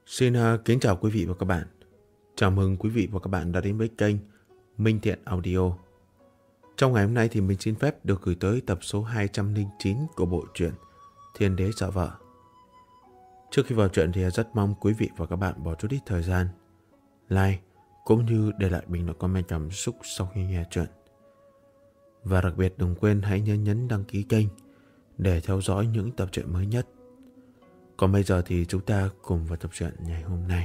Xin kính chào quý vị và các bạn. Chào mừng quý vị và các bạn đã đến với kênh Minh Thiện Audio. Trong ngày hôm nay thì mình xin phép được gửi tới tập số 209 của bộ truyện Thiên Đế Sợ Vợ. Trước khi vào truyện thì rất mong quý vị và các bạn bỏ chút ít thời gian like cũng như để lại bình luận comment cảm xúc sau khi nghe truyện. Và đặc biệt đừng quên hãy nhấn đăng ký kênh để theo dõi những tập truyện mới nhất. Còn bây giờ thì chúng ta cùng vào tập truyện ngày hôm nay.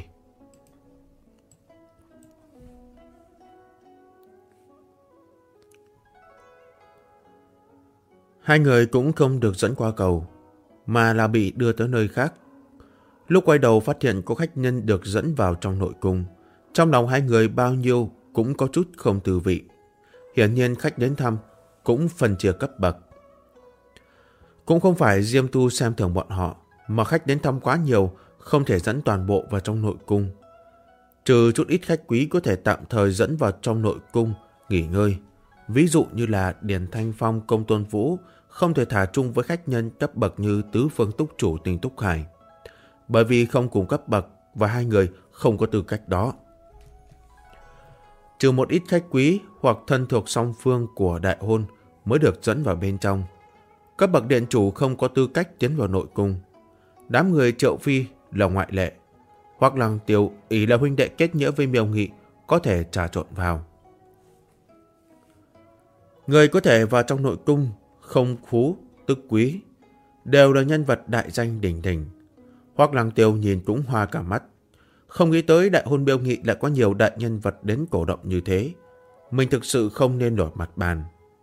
Hai người cũng không được dẫn qua cầu, mà là bị đưa tới nơi khác. Lúc quay đầu phát hiện có khách nhân được dẫn vào trong nội cung. Trong lòng hai người bao nhiêu cũng có chút không từ vị. Hiển nhiên khách đến thăm cũng phân chia cấp bậc. Cũng không phải Diêm Tu xem thường bọn họ, mà khách đến thăm quá nhiều, không thể dẫn toàn bộ vào trong nội cung. Trừ chút ít khách quý có thể tạm thời dẫn vào trong nội cung nghỉ ngơi. Ví dụ như là Điền Thanh Phong, Công Tôn Vũ không thể thả chung với khách nhân cấp bậc như Tứ Phương Túc Chủ, Tình Túc Hải, bởi vì không cùng cấp bậc và hai người không có tư cách đó. Trừ một ít khách quý hoặc thân thuộc song phương của đại hôn mới được dẫn vào bên trong. Cấp bậc điện chủ không có tư cách tiến vào nội cung. Đám người Triệu Phi là ngoại lệ. Hoặc Lăng Tiêu ý là huynh đệ kết nghĩa với Miêu Nghị có thể trà trộn vào. Người có thể vào trong nội cung không phú tức quý, đều là nhân vật đại danh đỉnh đỉnh. Hoặc Lăng Tiêu nhìn cũng hoa cả mắt. Không nghĩ tới đại hôn Miêu Nghị lại có nhiều đại nhân vật đến cổ động như thế. Mình thực sự không nên đổi mặt bàn.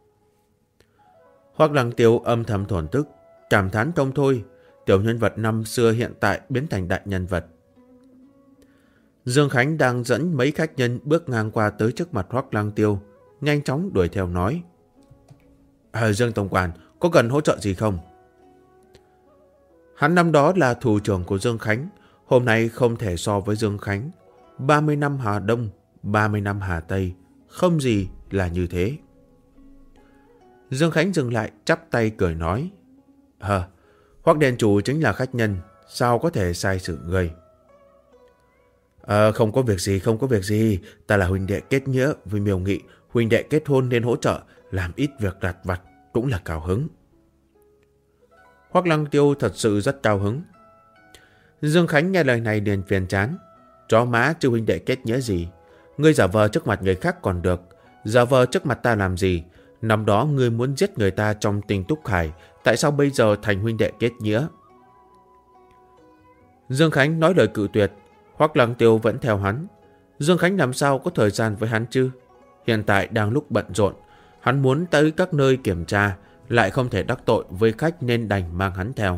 Hoặc Lăng Tiêu âm thầm thổn thức, cảm thán không thôi. Tiểu nhân vật năm xưa hiện tại biến thành đại nhân vật. Dương Khánh đang dẫn mấy khách nhân bước ngang qua tới trước mặt Hoắc Lăng Tiêu, nhanh chóng đuổi theo nói: Dương Tổng Quản, có cần hỗ trợ gì không? Hắn năm đó là thủ trưởng của Dương Khánh, hôm nay không thể so với Dương Khánh. 30 năm Hà Đông, 30 năm Hà Tây, không gì là như thế. Dương Khánh dừng lại, chắp tay cười nói: Hoắc Điện Chủ chính là khách nhân, sao có thể sai sự người? Không có việc gì, không có việc gì. Ta là huynh đệ kết nghĩa với Miêu Nghị, huynh đệ kết hôn nên hỗ trợ, làm ít việc lặt vặt cũng là cao hứng. Hoắc Lăng Tiêu thật sự rất cao hứng. Dương Khánh nghe lời này liền phiền chán. Chó má chứ huynh đệ kết nghĩa gì? Ngươi giả vờ trước mặt người khác còn được, giả vờ trước mặt ta làm gì? Năm đó ngươi muốn giết người ta trong Tình Túc Hải, tại sao bây giờ thành huynh đệ kết nghĩa? Dương Khánh nói lời cự tuyệt. Hoắc Lăng Tiêu vẫn theo hắn. Dương Khánh làm sao có thời gian với hắn chứ? Hiện tại đang lúc bận rộn, hắn muốn tới các nơi kiểm tra, lại không thể đắc tội với khách nên đành mang hắn theo.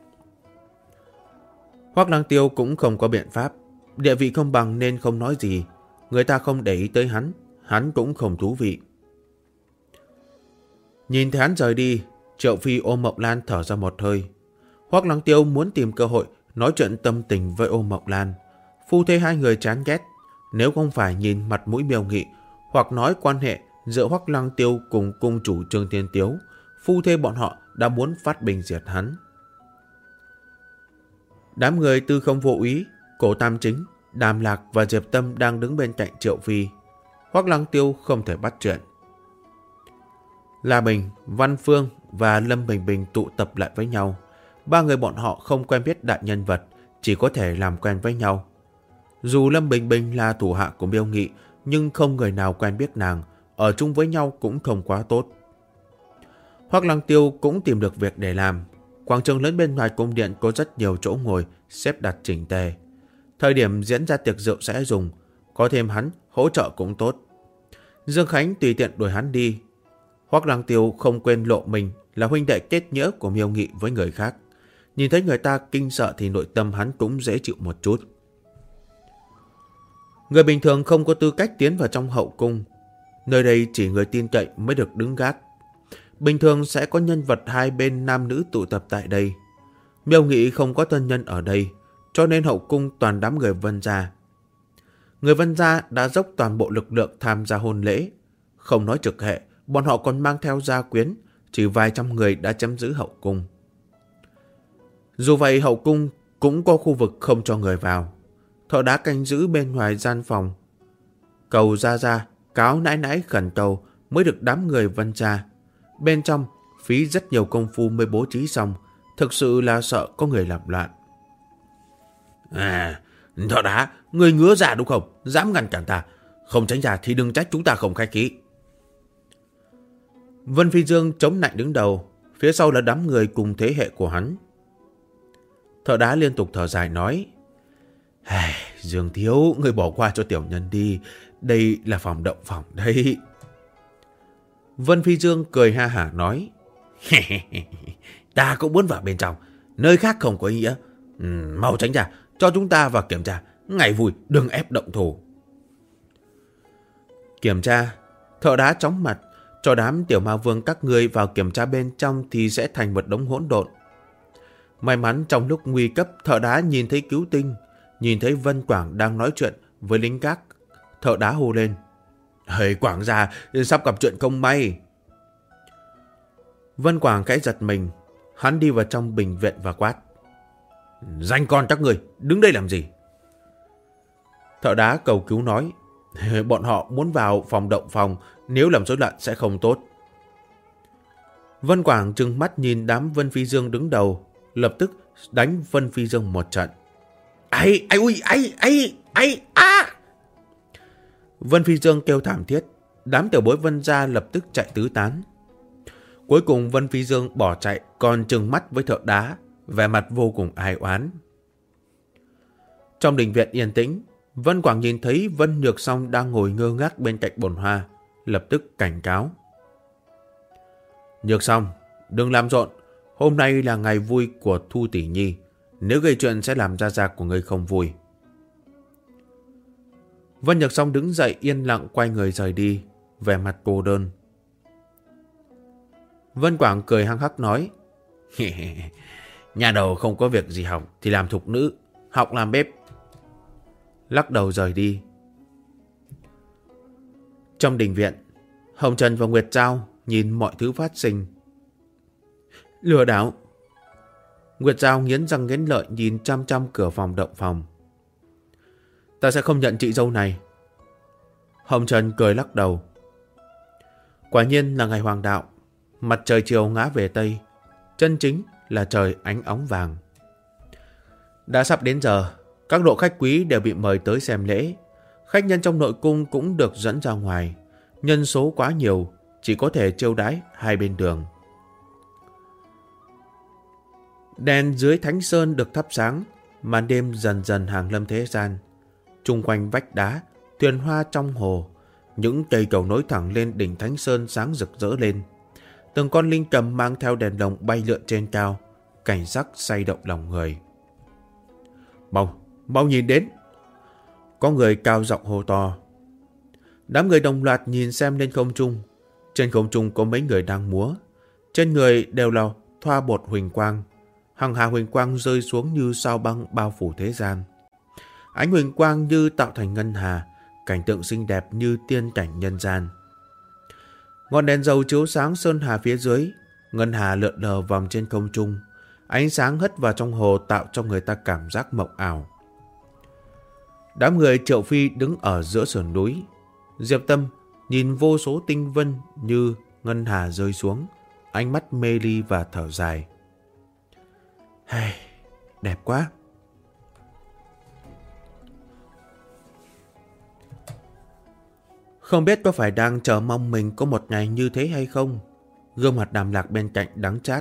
Hoắc Lăng Tiêu cũng không có biện pháp, địa vị không bằng nên không nói gì. Người ta không để ý tới hắn cũng không thú vị. Nhìn thấy hắn rời đi, Triệu Phi ôm Mộng Lan thở ra một hơi. Hoắc Lăng Tiêu muốn tìm cơ hội nói chuyện tâm tình với ôm Mộng Lan. Phu thê hai người chán ghét, nếu không phải nhìn mặt mũi Miêu Nghị hoặc nói quan hệ giữa Hoắc Lăng Tiêu cùng cung chủ Trương Thiên Tiếu, phu thê bọn họ đã muốn phát binh diệt hắn. Đám người Tư Không Vô Úy, Cổ Tam Chính, Đàm Lạc và Diệp Tâm đang đứng bên cạnh Triệu Phi. Hoắc Lăng Tiêu không thể bắt chuyện. La Bình, Văn Phương và Lâm Bình Bình tụ tập lại với nhau. Ba người bọn họ không quen biết đại nhân vật, chỉ có thể làm quen với nhau. Dù Lâm Bình Bình là thủ hạ của Miêu Nghị, nhưng không người nào quen biết nàng, ở chung với nhau cũng không quá tốt. Hoắc Lăng Tiêu cũng tìm được việc để làm. Quảng trường lớn bên ngoài cung điện có rất nhiều chỗ ngồi xếp đặt chỉnh tề. Thời điểm diễn ra tiệc rượu sẽ dùng, có thêm hắn hỗ trợ cũng tốt. Dương Khánh tùy tiện đuổi hắn đi. Hoắc Lăng Tiêu không quên lộ mình là huynh đệ kết nghĩa của Miêu Nghị với người khác. Nhìn thấy người ta kinh sợ thì nội tâm hắn cũng dễ chịu một chút. Người bình thường không có tư cách tiến vào trong hậu cung. Nơi đây chỉ người tin cậy mới được đứng gác. Bình thường sẽ có nhân vật hai bên nam nữ tụ tập tại đây. Miêu Nghị không có thân nhân ở đây, cho nên hậu cung toàn đám người Vân gia. Người Vân gia đã dốc toàn bộ lực lượng tham gia hôn lễ. Không nói trực hệ, bọn họ còn mang theo gia quyến, chỉ vài trăm người đã chiếm giữ hậu cung. Dù vậy hậu cung cũng có khu vực không cho người vào. thợ đá canh giữ bên ngoài gian phòng. Cầu ra, cáo nãi nãi khẩn cầu mới được đám người Vân ra. Bên trong, phí rất nhiều công phu mới bố trí xong, thực sự là sợ có người làm loạn. Thợ đá, người ngứa ra đúng không? Dám ngăn cản ta. Không tránh ra thì đừng trách chúng ta không khách khí. Vân Phi Dương chống nạnh đứng đầu, phía sau là đám người cùng thế hệ của hắn. Thợ đá liên tục thở dài nói: Dương thiếu, người bỏ qua cho tiểu nhân đi. Đây là phòng động phòng đây. Vân Phi Dương cười ha hả nói: Ta cũng muốn vào bên trong, nơi khác không có ý nghĩa. Mau tránh ra, cho chúng ta vào kiểm tra. Ngày vui, đừng ép động thủ. Kiểm tra, thợ đá chóng mặt, cho đám tiểu ma vương các ngươi vào kiểm tra bên trong thì sẽ thành một đống hỗn độn. May mắn trong lúc nguy cấp, thợ đá nhìn thấy cứu tinh, nhìn thấy Vân Quảng đang nói chuyện với lính gác. Thợ đá hô lên: Quảng gia, sắp gặp chuyện không may. Vân Quảng khẽ giật mình, hắn đi vào trong bệnh viện và quát: Danh con các người, đứng đây làm gì? Thợ đá cầu cứu nói: Bọn họ muốn vào phòng động phòng, nếu làm rối loạn sẽ không tốt. Vân Quảng trừng mắt nhìn đám Vân Phi Dương đứng đầu, lập tức đánh Vân Phi Dương một trận. Vân Phi Dương kêu thảm thiết, đám tiểu bối Vân gia lập tức chạy tứ tán. Cuối cùng Vân Phi Dương bỏ chạy, còn trừng mắt với thợ đá, vẻ mặt vô cùng ai oán. Trong đình viện yên tĩnh, Vân Quảng nhìn thấy Vân Nhược Song đang ngồi ngơ ngác bên cạnh bồn hoa, lập tức cảnh cáo: Nhược Song, đừng làm rộn, hôm nay là ngày vui của Thu tỷ nhi, nếu gây chuyện sẽ làm gia gia của ngươi không vui. Vân Nhược Song đứng dậy yên lặng quay người rời đi, vẻ mặt cô đơn. Vân Quảng cười hăng hắc nói: Nhà đầu không có việc gì học thì làm thục nữ, học làm bếp. Lắc đầu rời đi. Trong đình viện, Hồng Trần và Nguyệt Giao nhìn mọi thứ phát sinh. Lừa đảo. Nguyệt Giao nghiến răng nghiến lợi nhìn chăm chăm cửa phòng động phòng. Ta sẽ không nhận chị dâu này. Hồng Trần cười lắc đầu. Quả nhiên là ngày hoàng đạo, mặt trời chiều ngã về Tây, chân chính là trời ánh óng vàng. Đã sắp đến giờ, các độ khách quý đều bị mời tới xem lễ. Khách nhân trong nội cung cũng được dẫn ra ngoài. Nhân số quá nhiều, chỉ có thể chiêu đãi hai bên đường. Đèn dưới Thánh Sơn được thắp sáng, màn đêm dần dần hàng lâm thế gian. Chung quanh vách đá, thuyền hoa trong hồ, những cây cầu nối thẳng lên đỉnh Thánh Sơn sáng rực rỡ lên. Từng con linh cầm mang theo đèn lồng bay lượn trên cao, cảnh sắc say động lòng người. Mau nhìn đến! Có người cao giọng hô to. Đám người đồng loạt nhìn xem lên không trung. Trên không trung có mấy người đang múa. Trên người đều là thoa bột huỳnh quang. Hằng hà huỳnh quang rơi xuống như sao băng bao phủ thế gian. Ánh huỳnh quang như tạo thành ngân hà, cảnh tượng xinh đẹp như tiên cảnh nhân gian. Ngọn đèn dầu chiếu sáng sơn hà phía dưới, ngân hà lượn lờ vòng trên không trung. Ánh sáng hất vào trong hồ tạo cho người ta cảm giác mộng ảo. Đám người Triệu Phi đứng ở giữa sườn núi. Diệp Tâm nhìn vô số tinh vân như ngân hà rơi xuống, ánh mắt mê ly và thở dài. Đẹp quá! Không biết có phải đang chờ mong mình có một ngày như thế hay không? Gương mặt Đàm Lạc bên cạnh đắng chát.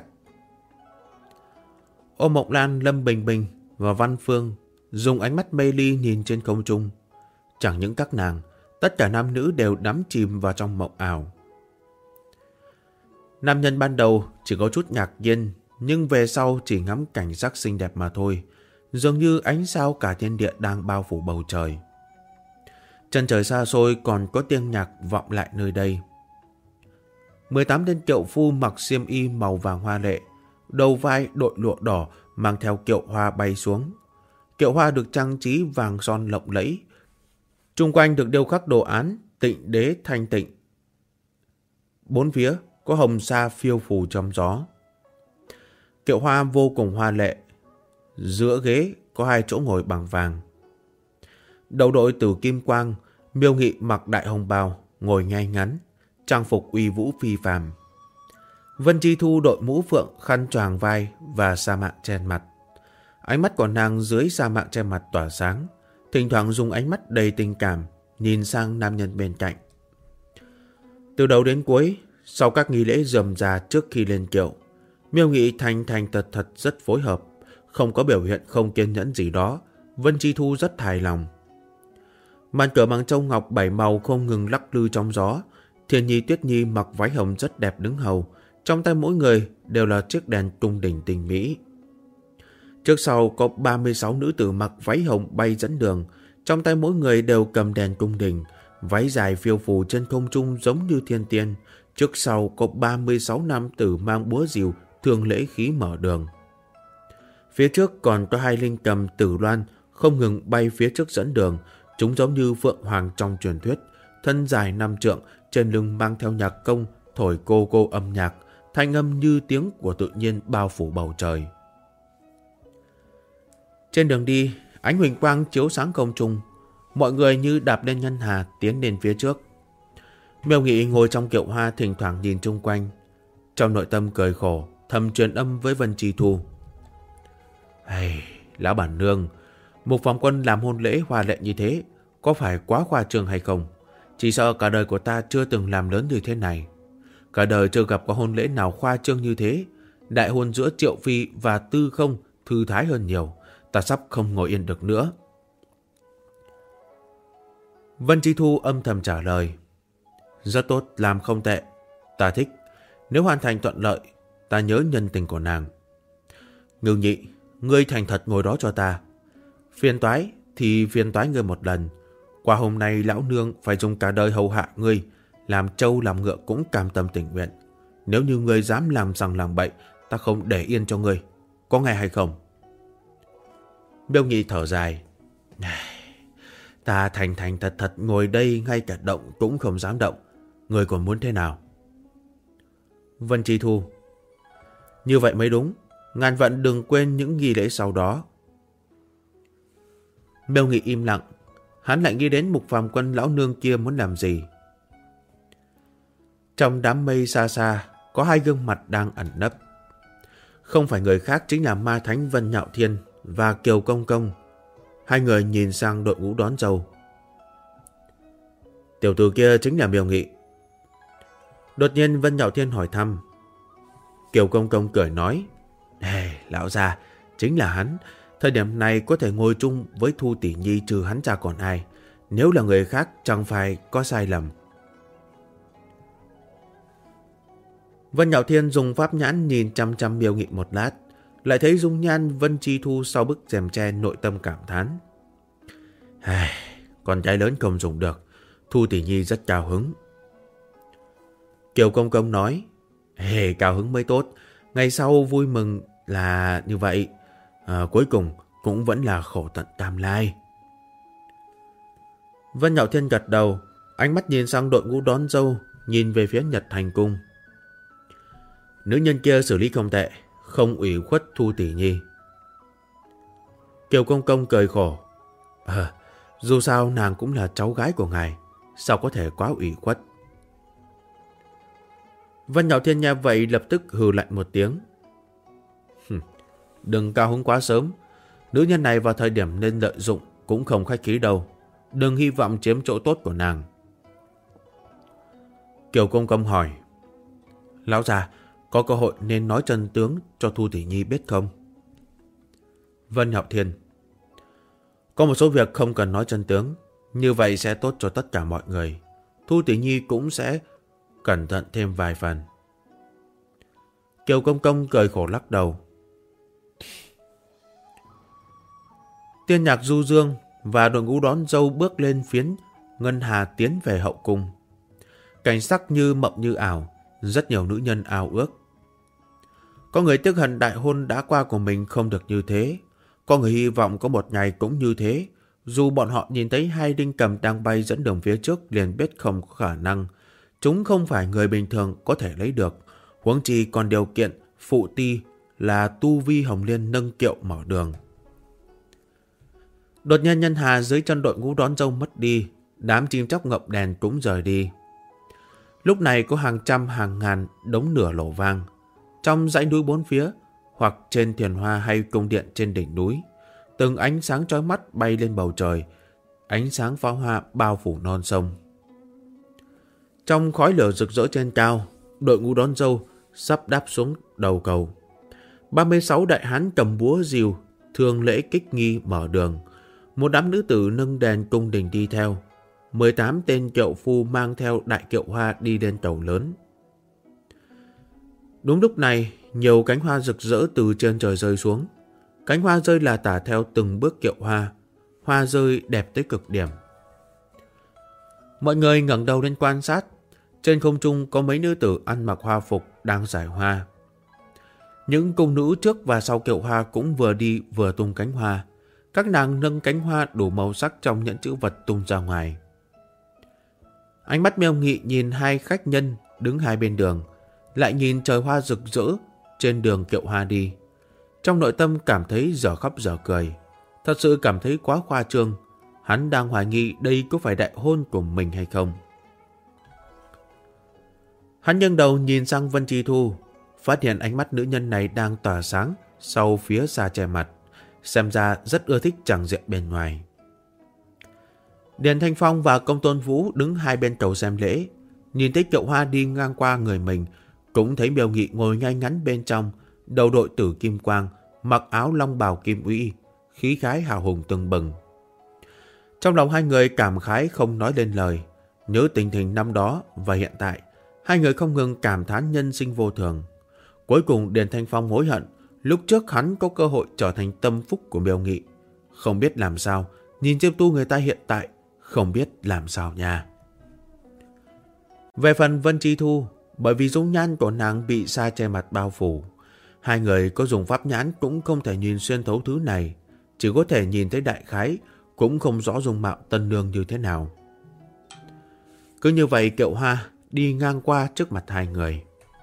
Ô Mộng Lan, Lâm Bình Bình và Văn Phương dùng ánh mắt mê ly nhìn trên không trung. Chẳng những các nàng, tất cả nam nữ đều đắm chìm vào trong mộng ảo. Nam nhân ban đầu chỉ có chút ngạc nhiên, nhưng về sau chỉ ngắm cảnh sắc xinh đẹp mà thôi, dường như ánh sao cả thiên địa đang bao phủ bầu trời. Chân trời xa xôi còn có tiếng nhạc vọng lại nơi đây. 18 tên kiệu phu mặc xiêm y màu vàng hoa lệ, đầu vai đội lụa đỏ mang theo kiệu hoa bay xuống. Kiệu hoa được trang trí vàng son lộng lẫy. Trung quanh được điêu khắc đồ án Tịnh Đế Thanh Tịnh. Bốn phía có hồng sa phiêu phù trong gió. Kiệu hoa vô cùng hoa lệ. Giữa ghế có hai chỗ ngồi bằng vàng. Đầu đội tử kim quang, Miêu Nghị mặc đại hồng bào, ngồi ngay ngắn, trang phục uy vũ phi phàm. Vân Chi Thu đội mũ phượng, khăn choàng vai và sa mạng che mặt. Ánh mắt của nàng dưới sa mạng che mặt tỏa sáng, thỉnh thoảng dùng ánh mắt đầy tình cảm nhìn sang nam nhân bên cạnh. Từ đầu đến cuối, sau các nghi lễ rườm rà trước khi lên kiệu, Miêu Nghị thành thành thật thật rất phối hợp, không có biểu hiện không kiên nhẫn gì đó. Vân Chi Thu rất hài lòng. Màn cửa bằng châu ngọc 7 màu không ngừng lắc lư trong gió. Thiên Nhi, Tuyết Nhi mặc váy hồng rất đẹp đứng hầu, trong tay mỗi người đều là chiếc đèn cung đình tinh mỹ. Trước sau có 36 nữ tử mặc váy hồng bay dẫn đường, trong tay mỗi người đều cầm đèn cung đình, váy dài phiêu phù trên không trung giống như thiên tiên. Trước sau có 36 nam tử mang búa rìu thường lễ khí mở đường. Phía trước còn có 2 linh cầm tử loan không ngừng bay phía trước dẫn đường. Chúng giống như phượng hoàng trong truyền thuyết, thân dài 5 trượng, trên lưng mang theo nhạc công thổi cô cô âm nhạc, thanh âm như tiếng của tự nhiên bao phủ bầu trời. Trên đường đi, ánh huỳnh quang chiếu sáng không trung, mọi người như đạp lên ngân hà tiến lên phía trước. Miêu Nghị ngồi trong kiệu hoa, thỉnh thoảng nhìn chung quanh, trong nội tâm cười khổ, thầm truyền âm với Vân Chi Thu. Lão bản nương, Mục Phàm Quân làm hôn lễ hoa lệ như thế, có phải quá khoa trương hay không? Chỉ sợ cả đời của ta chưa từng làm lớn như thế này. Cả đời chưa gặp có hôn lễ nào khoa trương như thế. Đại hôn giữa Triệu Phi và Tư Không thư thái hơn nhiều. Ta sắp không ngồi yên được nữa. Vân Chi Thu âm thầm trả lời. Rất tốt, làm không tệ. Ta thích. Nếu hoàn thành thuận lợi, ta nhớ nhân tình của nàng. Ngưu Nhị, ngươi thành thật ngồi đó cho ta. Phiền toái thì phiền toái ngươi một lần. Qua hôm nay lão nương phải dùng cả đời hầu hạ ngươi, làm trâu làm ngựa cũng cam tâm tình nguyện. Nếu như ngươi dám làm rằng làm bậy, ta không để yên cho ngươi. Có nghe hay không? Miêu Nghị thở dài. Ta thành thành thật thật ngồi đây, ngay cả động cũng không dám động. Ngươi còn muốn thế nào? Vân Chi Thu. Như vậy mới đúng. Ngàn vạn đừng quên những nghi lễ sau đó. Miêu Nghị im lặng. Hắn lại nghĩ đến Mục Phàm Quân lão nương kia muốn làm gì. Trong đám mây xa xa, có 2 gương mặt đang ẩn nấp. Không phải người khác, chính là Ma Thánh Vân Nhạo Thiên và Kiều Công Công. 2 người nhìn sang đội ngũ đón dâu. Tiểu tử kia chính là Miêu Nghị. Đột nhiên Vân Nhạo Thiên hỏi thăm. Kiều Công Công cười nói. Lão già, chính là hắn. Thời điểm này có thể ngồi chung với Thu tỷ nhi, trừ hắn ra còn ai. Nếu là người khác chẳng phải có sai lầm. Vân Nhạo Thiên dùng pháp nhãn nhìn chăm chăm Miêu Nghị một lát, lại thấy dung nhan Vân Chi Thu sau bức rèm tre, nội tâm cảm thán. Con trai lớn không dùng được. Thu tỷ nhi rất cao hứng. Kiều Công Công nói. Cao hứng mới tốt. Ngày sau vui mừng là như vậy. Cuối cùng cũng vẫn là khổ tận tam lai. Vân Nhạo Thiên gật đầu, ánh mắt nhìn sang đội ngũ đón dâu, nhìn về phía Nhật Thành Cung. Nữ nhân kia xử lý không tệ, không ủy khuất Thu tỷ nhi. Kiều Công Công cười khổ. Dù sao nàng cũng là cháu gái của ngài, sao có thể quá ủy khuất. Vân Nhạo Thiên nghe vậy lập tức hừ lạnh một tiếng. Đừng cao hứng quá sớm. Nữ nhân này vào thời điểm nên lợi dụng cũng không khách khí đâu. Đừng hy vọng chiếm chỗ tốt của nàng. Kiều Công Công hỏi. Lão già, có cơ hội nên nói chân tướng cho Thu tỷ nhi biết không? Vân Nhạo Thiên. Có một số việc không cần nói chân tướng. Như vậy sẽ tốt cho tất cả mọi người. Thu tỷ nhi cũng sẽ cẩn thận thêm vài phần. Kiều Công Công cười khổ lắc đầu. Tiên nhạc du dương và đội ngũ đón dâu bước lên phiến ngân hà tiến về hậu cung. Cảnh sắc như mộng như ảo, rất nhiều nữ nhân ao ước. Có người tiếc hận đại hôn đã qua của mình không được như thế. Có người hy vọng có một ngày cũng như thế. Dù bọn họ nhìn thấy 2 đinh cầm đang bay dẫn đường phía trước liền biết không có khả năng. Chúng không phải người bình thường có thể lấy được. Huống chi còn điều kiện phụ ti là tu vi Hồng Liên nâng kiệu mở đường. Đột nhiên nhân hà dưới chân đội ngũ đón dâu mất đi, đám chim chóc ngậm đèn cũng rời đi. Lúc này có hàng trăm hàng ngàn đống lửa nổ vang trong dãy núi bốn phía, hoặc trên thuyền hoa hay cung điện trên đỉnh núi. Từng ánh sáng chói mắt bay lên bầu trời, ánh sáng pháo hoa bao phủ non sông. Trong khói lửa rực rỡ trên cao, đội ngũ đón dâu sắp đáp xuống đầu cầu. 36 đại hán cầm búa rìu, thương lễ kích nghi mở đường. Một đám nữ tử nâng đèn cung đình đi theo. 18 tên kiệu phu mang theo đại kiệu hoa đi lên tàu lớn. Đúng lúc này, nhiều cánh hoa rực rỡ từ trên trời rơi xuống. Cánh hoa rơi là tả theo từng bước kiệu hoa. Hoa rơi đẹp tới cực điểm. Mọi người ngẩng đầu lên quan sát. Trên không trung có mấy nữ tử ăn mặc hoa phục đang giải hoa. Những cung nữ trước và sau kiệu hoa cũng vừa đi vừa tung cánh hoa. Các nàng nâng cánh hoa đủ màu sắc trong nhẫn chữ vật tung ra ngoài. Ánh mắt Miêu Nghị nhìn hai khách nhân đứng hai bên đường, lại nhìn trời hoa rực rỡ trên đường kiệu hoa đi. Trong nội tâm cảm thấy dở khóc dở cười. Thật sự cảm thấy quá khoa trương. Hắn đang hoài nghi đây có phải đại hôn của mình hay không. Hắn nghiêng đầu nhìn sang Vân Chi Thu, phát hiện ánh mắt nữ nhân này đang tỏa sáng sau phía xa che mặt, xem ra rất ưa thích tràng diện bên ngoài. Điền Thanh Phong và Công Tôn Vũ đứng hai bên cầu xem lễ, nhìn thấy kiệu hoa đi ngang qua người mình, cũng thấy Miêu Nghị ngồi ngay ngắn bên trong, đầu đội tử kim quang, mặc áo long bào kim uy, khí khái hào hùng tưng bừng. Trong lòng hai người cảm khái không nói lên lời, nhớ tình hình năm đó và hiện tại, hai người không ngừng cảm thán nhân sinh vô thường. Cuối cùng Điền Thanh Phong hối hận, lúc trước hắn có cơ hội trở thành tâm phúc của Miêu Nghị. Không biết làm sao, nhìn Diêm Tu người ta hiện tại, không biết làm sao nha. Về phần Vân Chi Thu, bởi vì dung nhan của nàng bị sa che mặt bao phủ, hai người có dùng pháp nhãn cũng không thể nhìn xuyên thấu thứ này, chỉ có thể nhìn thấy đại khái, cũng không rõ dung mạo tân nương như thế nào. Cứ như vậy kiệu hoa đi ngang qua trước mặt hai người.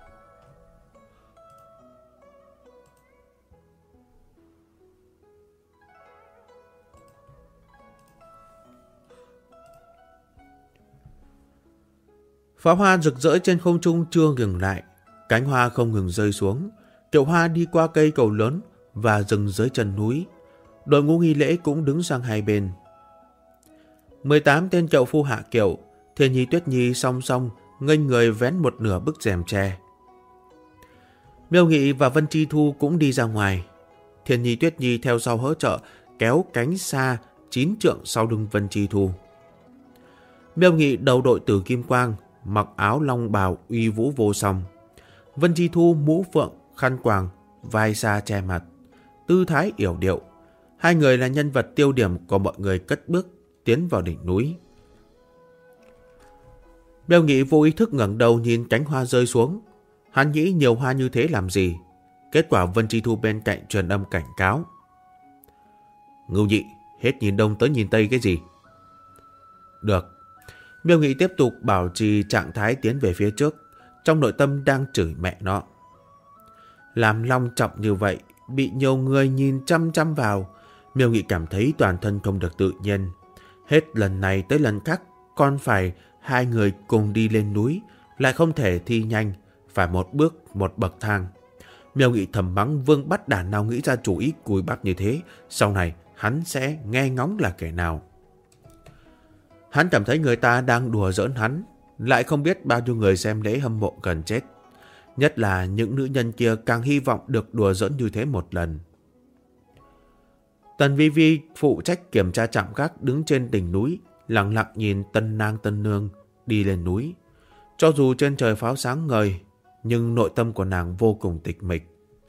Pháo hoa rực rỡ trên không trung chưa ngừng lại, cánh hoa không ngừng rơi xuống. Kiệu hoa đi qua cây cầu lớn và dừng dưới chân núi. Đội ngũ nghi lễ cũng đứng sang hai bên. 18 tên kiệu phu hạ kiệu, Thiên Nhi Tuyết Nhi song song nghênh người vén một nửa bức rèm tre. Miêu Nghị và Vân Chi Thu cũng đi ra ngoài. Thiên Nhi Tuyết Nhi theo sau hỗ trợ kéo cánh xa 9 trượng sau lưng Vân Chi Thu. Miêu Nghị đầu đội tử kim quang, mặc áo long bào uy vũ vô song. Vân Chi Thu mũ phượng, khăn quàng, vai xa che mặt, tư thái yểu điệu. Hai người là nhân vật tiêu điểm của mọi người cất bước tiến vào đỉnh núi. Miêu Nghị vô ý thức ngẩng đầu nhìn cánh hoa rơi xuống. Hắn nghĩ nhiều hoa như thế làm gì? Kết quả Vân Chi Thu bên cạnh truyền âm cảnh cáo. Ngưu Nhị, hết nhìn đông tới nhìn tây cái gì? Được. Miêu Nghị tiếp tục bảo trì trạng thái tiến về phía trước, trong nội tâm đang chửi mẹ nó. Làm long trọng như vậy, bị nhiều người nhìn chăm chăm vào, Miêu Nghị cảm thấy toàn thân không được tự nhiên. Hết lần này tới lần khác, còn phải hai người cùng đi lên núi, lại không thể thi nhanh, phải một bước một bậc thang. Miêu Nghị thầm mắng Vương Bắt Đản nào nghĩ ra chủ ý cùi bắp như thế, sau này hắn sẽ nghe ngóng là kẻ nào. Hắn cảm thấy người ta đang đùa giỡn hắn, lại không biết bao nhiêu người xem lễ hâm mộ gần chết. Nhất là những nữ nhân kia càng hy vọng được đùa giỡn như thế một lần. Tần Vi Vi phụ trách kiểm tra trạm gác đứng trên đỉnh núi, lặng lặng nhìn tân nang tân nương đi lên núi. Cho dù trên trời pháo sáng ngời, nhưng nội tâm của nàng vô cùng tịch mịch.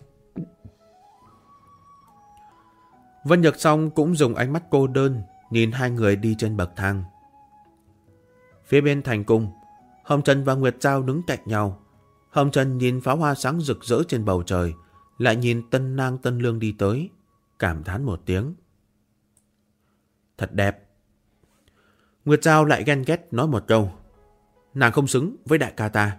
Vân Nhược Song cũng dùng ánh mắt cô đơn nhìn hai người đi trên bậc thang. Phía bên thành cung, Hồng Trần và Nguyệt Giao đứng cạnh nhau. Hồng Trần nhìn pháo hoa sáng rực rỡ trên bầu trời, lại nhìn tân nang tân lương đi tới, cảm thán một tiếng. Thật đẹp. Nguyệt Giao lại ghen ghét nói một câu. Nàng không xứng với đại ca ta.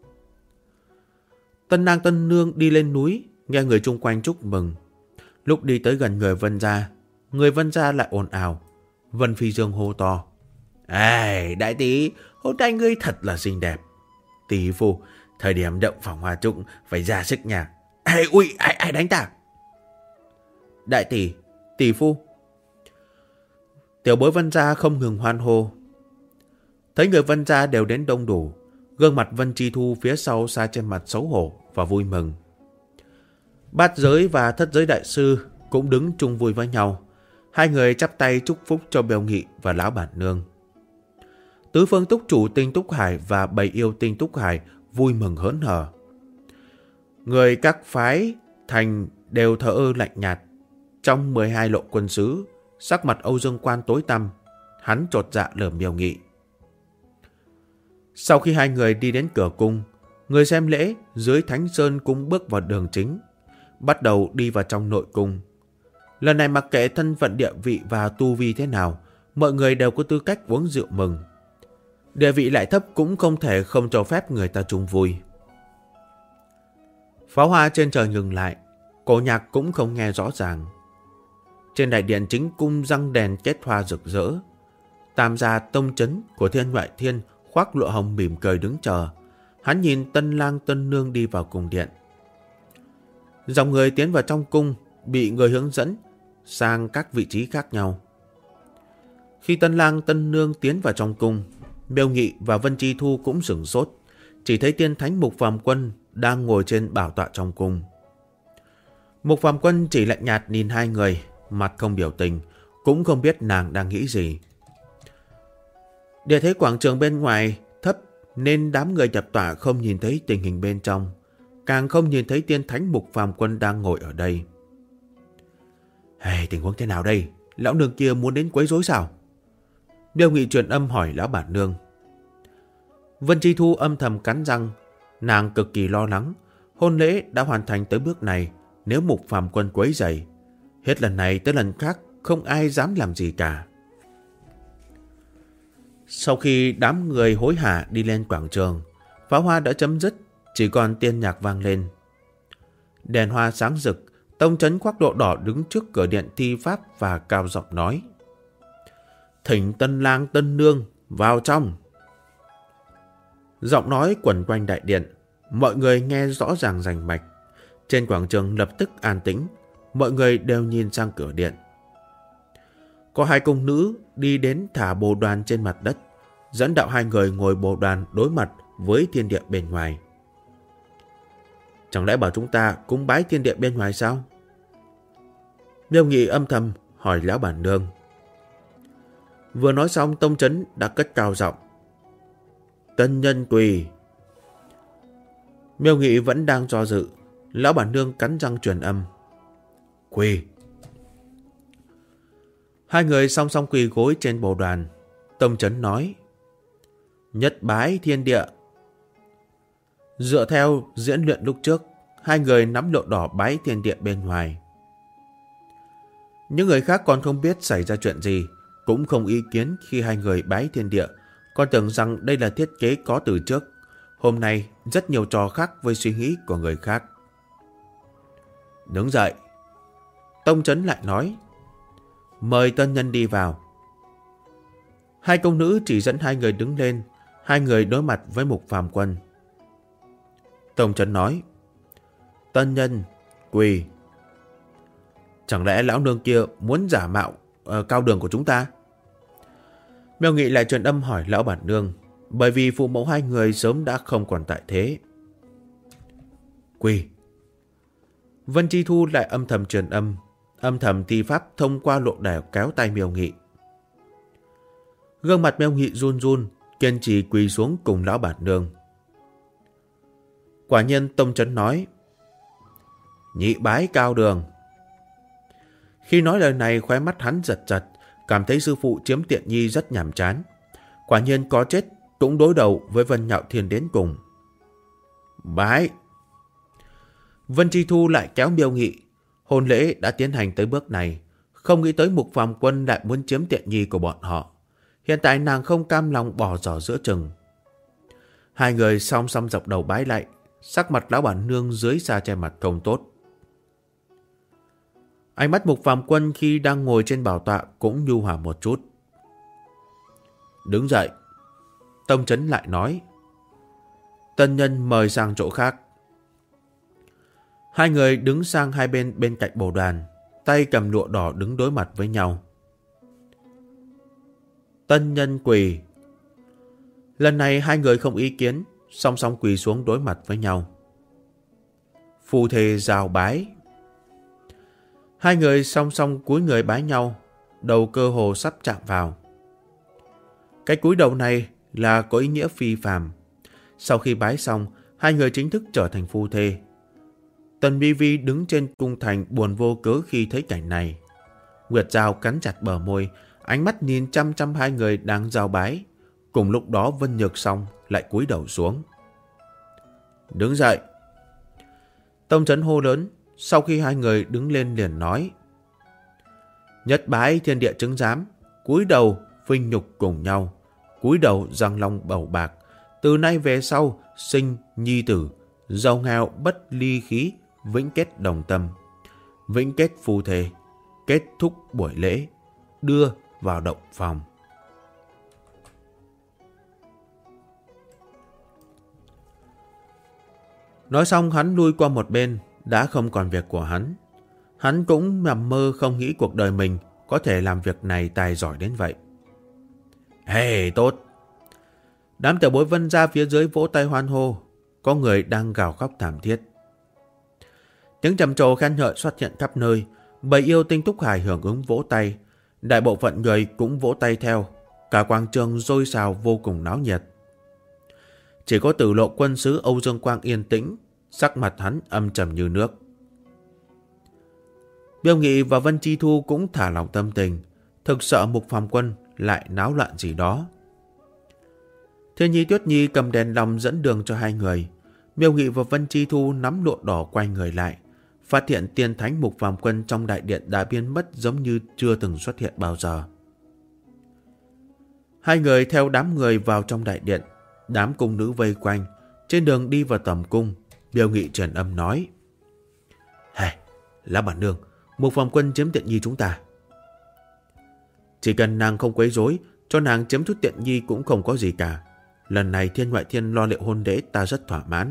Tân nang tân nương đi lên núi, nghe người chung quanh chúc mừng. Lúc đi tới gần người Vân gia, người Vân gia lại ồn ào. Vân Phi Dương hô to: "Ê, đại tỷ, hôm nay ngươi thật là xinh đẹp. Tỷ phu, thời điểm động phòng hoa trúc phải ra sức nha. Ê, ui, ai đánh ta?" "Đại tỷ, tỷ phu." Tiểu bối Vân gia không ngừng hoan hô. Thấy người Vân gia đều đến đông đủ, gương mặt Vân Chi Thu phía sau xa trên mặt xấu hổ và vui mừng. Bát giới và thất giới đại sư cũng đứng chung vui với nhau. Hai người chắp tay chúc phúc cho Bèo Nghị và lão bản nương. Tứ phương túc chủ Tinh Túc Hải và bầy yêu Tinh Túc Hải vui mừng hớn hở. Người các phái thành đều thờ ơ lạnh nhạt. Trong 12 lộ quân sứ, sắc mặt Âu Dương Quan tối tăm, hắn chột dạ lườm Bèo Nghị. Sau khi hai người đi đến cửa cung, người xem lễ dưới Thánh Sơn cũng bước vào đường chính, bắt đầu đi vào trong nội cung. Lần này mặc kệ thân phận địa vị và tu vi thế nào, mọi người đều có tư cách uống rượu mừng. Địa vị lại thấp cũng không thể không cho phép người ta chung vui. Pháo hoa trên trời ngừng lại, cổ nhạc cũng không nghe rõ ràng. Trên đại điện chính cung răng đèn kết hoa rực rỡ. Tam gia tông chấn của Thiên Ngoại Thiên khoác lụa hồng mỉm cười đứng chờ. Hắn nhìn tân lang tân nương đi vào cung điện. Dòng người tiến vào trong cung bị người hướng dẫn sang các vị trí khác nhau. Khi tân lang tân nương tiến vào trong cung, Bèo Nghị và Vân Chi Thu cũng sửng sốt, chỉ thấy tiên thánh Mục Phàm Quân đang ngồi trên bảo tọa trong cung. Mục Phàm Quân chỉ lạnh nhạt nhìn hai người, mặt không biểu tình, cũng không biết nàng đang nghĩ gì. Địa thế quảng trường bên ngoài thấp nên đám người nhập tọa không nhìn thấy tình hình bên trong, càng không nhìn thấy tiên thánh Mục Phàm Quân đang ngồi ở đây. Tình huống thế nào đây? Lão nương kia muốn đến quấy rối sao? Bèo Nghị truyền âm hỏi lão bản nương. Vân Chi Thu âm thầm cắn răng, nàng cực kỳ lo lắng. Hôn lễ đã hoàn thành tới bước này, nếu Mục Phàm Quân quấy rầy, hết lần này tới lần khác không ai dám làm gì cả. Sau khi đám người hối hả đi lên quảng trường, pháo hoa đã chấm dứt, chỉ còn tiên nhạc vang lên. Đèn hoa sáng rực, tông trấn khoác lụa đỏ đứng trước cửa điện thi pháp và cao giọng nói: "Thỉnh tân lang tân nương vào trong." Giọng nói quẩn quanh đại điện, mọi người nghe rõ ràng rành mạch. Trên quảng trường lập tức an tĩnh, mọi người đều nhìn sang cửa điện. Có hai cung nữ đi đến thả bồ đoàn trên mặt đất, dẫn đạo hai người ngồi bồ đoàn đối mặt với thiên địa bên ngoài. Chẳng lẽ bảo chúng ta cúng bái thiên địa bên ngoài sao? Bèo Nghị âm thầm hỏi lão bản nương. Vừa nói xong, tông trấn đã cất cao giọng: "Tân nhân quỳ." Bèo Nghị vẫn đang do dự, lão bản nương cắn răng truyền âm: "Quỳ." Hai người song song quỳ gối trên bồ đoàn. Tông trấn nói: "Nhất bái thiên địa." Dựa theo diễn luyện lúc trước, hai người nắm lụa đỏ bái thiên địa bên ngoài. Những người khác còn không biết xảy ra chuyện gì, cũng không ý kiến khi hai người bái thiên địa, còn tưởng rằng đây là thiết kế có từ trước. Hôm nay rất nhiều trò khác với suy nghĩ của người khác. Đứng dậy, tông trấn lại nói: "Mời tân nhân đi vào." Hai công nữ chỉ dẫn hai người đứng lên, hai người đối mặt với Mục Phàm Quân. Tông trấn nói: "Tân nhân quỳ." Chẳng lẽ lão nương kia muốn giả mạo cao đường của chúng ta? Bèo Nghị lại truyền âm hỏi lão bản nương, bởi vì phụ mẫu hai người sớm đã không còn tại thế. Quỳ. Vân Chi Thu lại âm thầm truyền âm thầm thi pháp thông qua lộ đèo kéo tay Bèo Nghị. Gương mặt Bèo Nghị run run, kiên trì quỳ xuống cùng lão bản nương. Quả nhiên tông trấn nói: "Nhị bái cao đường." Khi nói lời này, khóe mắt hắn giật giật, cảm thấy sư phụ chiếm tiện nghi rất nhàm chán. Quả nhiên có chết cũng đối đầu với Vân Nhạo Thiên đến cùng. Bái. Vân Chi Thu lại kéo Bèo Nghị. Hôn lễ đã tiến hành tới bước này, không nghĩ tới Mục Phàm Quân lại muốn chiếm tiện nghi của bọn họ. Hiện tại nàng không cam lòng bỏ dở giữa chừng. Hai người song song dọc đầu bái lại, sắc mặt lão bản nương dưới xa che mặt không tốt. Ánh mắt Mục Phàm Quân khi đang ngồi trên bảo tọa cũng nhu hòa một chút. Đứng dậy. Tông Chấn lại nói. Tân nhân mời sang chỗ khác. Hai người đứng sang hai bên cạnh bồ đoàn, tay cầm lụa đỏ đứng đối mặt với nhau. Tân nhân quỳ. Lần này hai người không ý kiến, song song quỳ xuống đối mặt với nhau. Phu thê rào bái. Hai người song song cúi người bái nhau, đầu cơ hồ sắp chạm vào. Cái cúi đầu này là có ý nghĩa phi phàm. Sau khi bái xong, hai người chính thức trở thành phu thê. Tần Vi Vi đứng trên cung thành buồn vô cớ khi thấy cảnh này. Nguyệt Giao cắn chặt bờ môi, ánh mắt nhìn chăm chăm hai người đang giao bái. Cùng lúc đó Vân Nhược Song lại cúi đầu xuống. Đứng dậy. Tông Chấn hô lớn, sau khi hai người đứng lên liền nói. Nhất bái thiên địa chứng giám, cúi đầu vinh nhục cùng nhau, cúi đầu răng long bầu bạc. Từ nay về sau, sinh nhi tử, giàu nghèo bất ly khí, vĩnh kết đồng tâm, vĩnh kết phu thê. Kết thúc buổi lễ, đưa vào động phòng. Nói xong hắn lui qua một bên, đã không còn việc của hắn. Hắn cũng nằm mơ không nghĩ cuộc đời mình có thể làm việc này tài giỏi đến vậy. Hey, tốt! Đám tiểu bối Vân gia phía dưới vỗ tay hoan hô, có người đang gào khóc thảm thiết. Tiếng trầm trồ khen ngợi xuất hiện khắp nơi, bầy yêu tinh Túc Hải hưởng ứng vỗ tay, đại bộ phận người cũng vỗ tay theo, cả quảng trường sôi sào vô cùng náo nhiệt. Chỉ có Tử Lộ quân sứ Âu Dương Quang yên tĩnh, sắc mặt hắn âm trầm như nước. Miêu Nghị và Vân Chi Thu cũng thả lỏng tâm tình, thực sợ Mục Phàm Quân lại náo loạn gì đó. Thiên Nhi Tuyết Nhi cầm đèn lồng dẫn đường cho hai người. Miêu Nghị và Vân Chi Thu nắm lụa đỏ quay người lại, phát hiện tiên thánh Mục Phàm Quân trong đại điện đã biến mất giống như chưa từng xuất hiện bao giờ. Hai người theo đám người vào trong đại điện, đám cung nữ vây quanh. Trên đường đi vào tầm cung, Miêu Nghị truyền âm nói. Hey, Lão bản nương, Mục Phàm Quân chiếm tiện nghi chúng ta. Chỉ cần nàng không quấy rối, cho nàng chiếm chút tiện nghi cũng không có gì cả. Lần này Thiên Ngoại Thiên lo liệu hôn lễ ta rất thỏa mãn.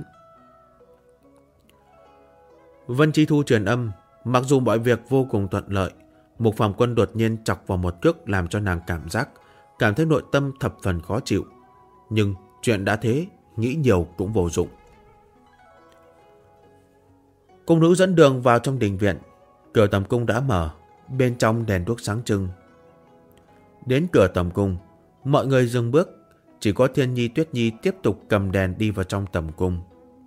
Vân Chi Thu truyền âm, mặc dù mọi việc vô cùng thuận lợi, Mục Phàm Quân đột nhiên chọc vào một cước làm cho nàng cảm thấy nội tâm thập phần khó chịu. Nhưng chuyện đã thế, nghĩ nhiều cũng vô dụng. Cung nữ dẫn đường vào trong đình viện, cửa tầm cung đã mở, bên trong đèn đuốc sáng trưng. Đến cửa tầm cung, mọi người dừng bước, chỉ có Thiên Nhi Tuyết Nhi tiếp tục cầm đèn đi vào trong tầm cung.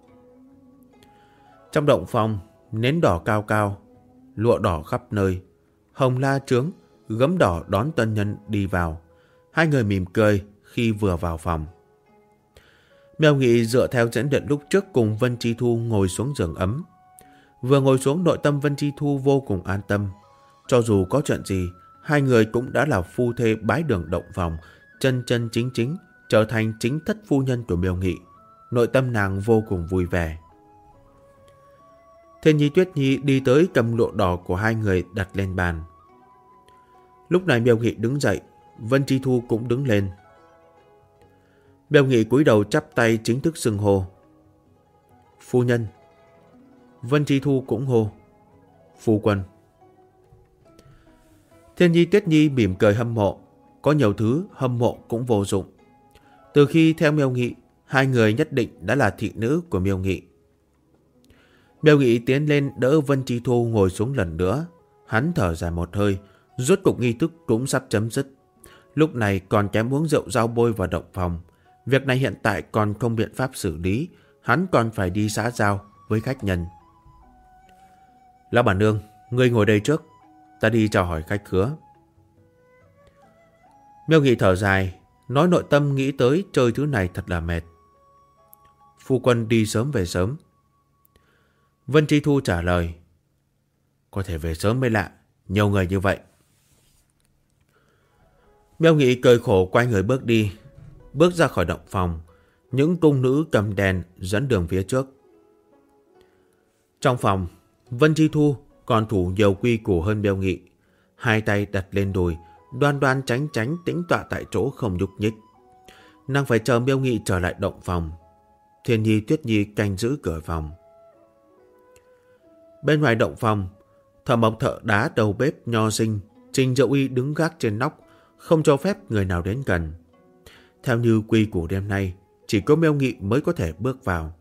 Trong động phòng, nến đỏ cao cao, lụa đỏ khắp nơi, hồng la trướng, gấm đỏ đón tân nhân đi vào. Hai người mỉm cười khi vừa vào phòng. Miêu Nghị dựa theo dẫn điện lúc trước cùng Vân Chi Thu ngồi xuống giường ấm. Vừa ngồi xuống, nội tâm Vân Chi Thu vô cùng an tâm. Cho dù có chuyện gì, hai người cũng đã là phu thê bái đường động phòng, chân chân chính chính trở thành chính thất phu nhân của Miêu Nghị. Nội tâm nàng vô cùng vui vẻ. Thiên Nhi Tuyết Nhi đi tới cầm lụa đỏ của hai người đặt lên bàn. Lúc này Miêu Nghị đứng dậy, Vân Chi Thu cũng đứng lên. Miêu Nghị cúi đầu chắp tay chính thức xưng hô. Phu nhân. Vân Chi Thu cũng hô. Phu quân. Thiên Nhi Tuyết Nhi mỉm cười hâm mộ. Có nhiều thứ hâm mộ cũng vô dụng. Từ khi theo Miêu Nghị, hai người nhất định đã là thị nữ của Miêu Nghị. Miêu Nghị tiến lên đỡ Vân Chi Thu ngồi xuống lần nữa. Hắn thở dài một hơi, rốt cục nghi thức cũng sắp chấm dứt. Lúc này còn kém uống rượu rau bôi vào động phòng. Việc này hiện tại còn không biện pháp xử lý, hắn còn phải đi xã giao với khách nhân. Lão bản nương, ngươi ngồi đây trước, ta đi chào hỏi khách khứa. Miêu Nghị thở dài, nói nội tâm nghĩ tới chơi thứ này thật là mệt. Phu quân đi sớm về sớm. Vân Chi Thu trả lời. Có thể về sớm mới lạ, nhiều người như vậy. Miêu Nghị cười khổ quay người bước đi. Bước ra khỏi động phòng, những cung nữ cầm đèn dẫn đường phía trước. Trong phòng, Vân Chi Thu còn thủ nhiều quy củ hơn Miêu Nghị. Hai tay đặt lên đùi, đoan đoan tránh tránh tĩnh tọa tại chỗ không nhúc nhích. Nàng phải chờ Miêu Nghị trở lại động phòng. Thiên Nhi, Tuyết Nhi canh giữ cửa phòng. Bên ngoài động phòng, Thợ Mộc thợ đá đầu bếp nho sinh Trình Dậu Y đứng gác trên nóc, không cho phép người nào đến gần. Theo như quy củ đêm nay, chỉ có Miêu Nghị mới có thể bước vào.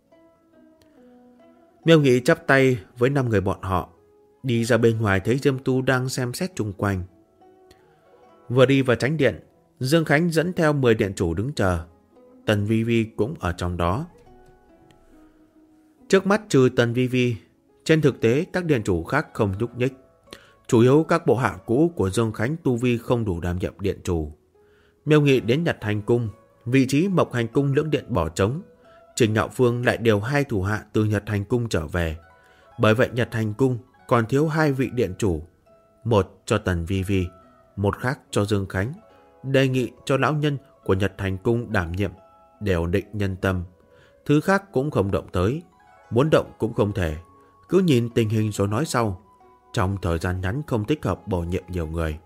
Miêu Nghị chắp tay với 5 người bọn họ, đi ra bên ngoài thấy Diêm Tu đang xem xét chung quanh. Vừa đi vào tránh điện, Dương Khánh dẫn theo 10 điện chủ đứng chờ. Tần Vi Vi cũng ở trong đó. Trước mắt trừ Tần Vi Vi, trên thực tế các điện chủ khác không nhúc nhích. Chủ yếu các bộ hạ cũ của Dương Khánh tu vi không đủ đảm nhiệm điện chủ. Miêu Nghị đến Nhật Hành Cung, vị trí Mộc Hành Cung lưỡng điện bỏ trống. Trình Ngạo Phương lại điều 2 thủ hạ từ Nhật Hành Cung trở về. Bởi vậy Nhật Hành Cung còn thiếu 2 vị điện chủ, một cho Tần Vi Vi, một khác cho Dương Khánh. Đề nghị cho lão nhân của Nhật Hành Cung đảm nhiệm, đều định nhân tâm. Thứ khác cũng không động tới, muốn động cũng không thể. Cứ nhìn tình hình rồi nói sau. Trong thời gian ngắn không thích hợp bổ nhiệm nhiều người.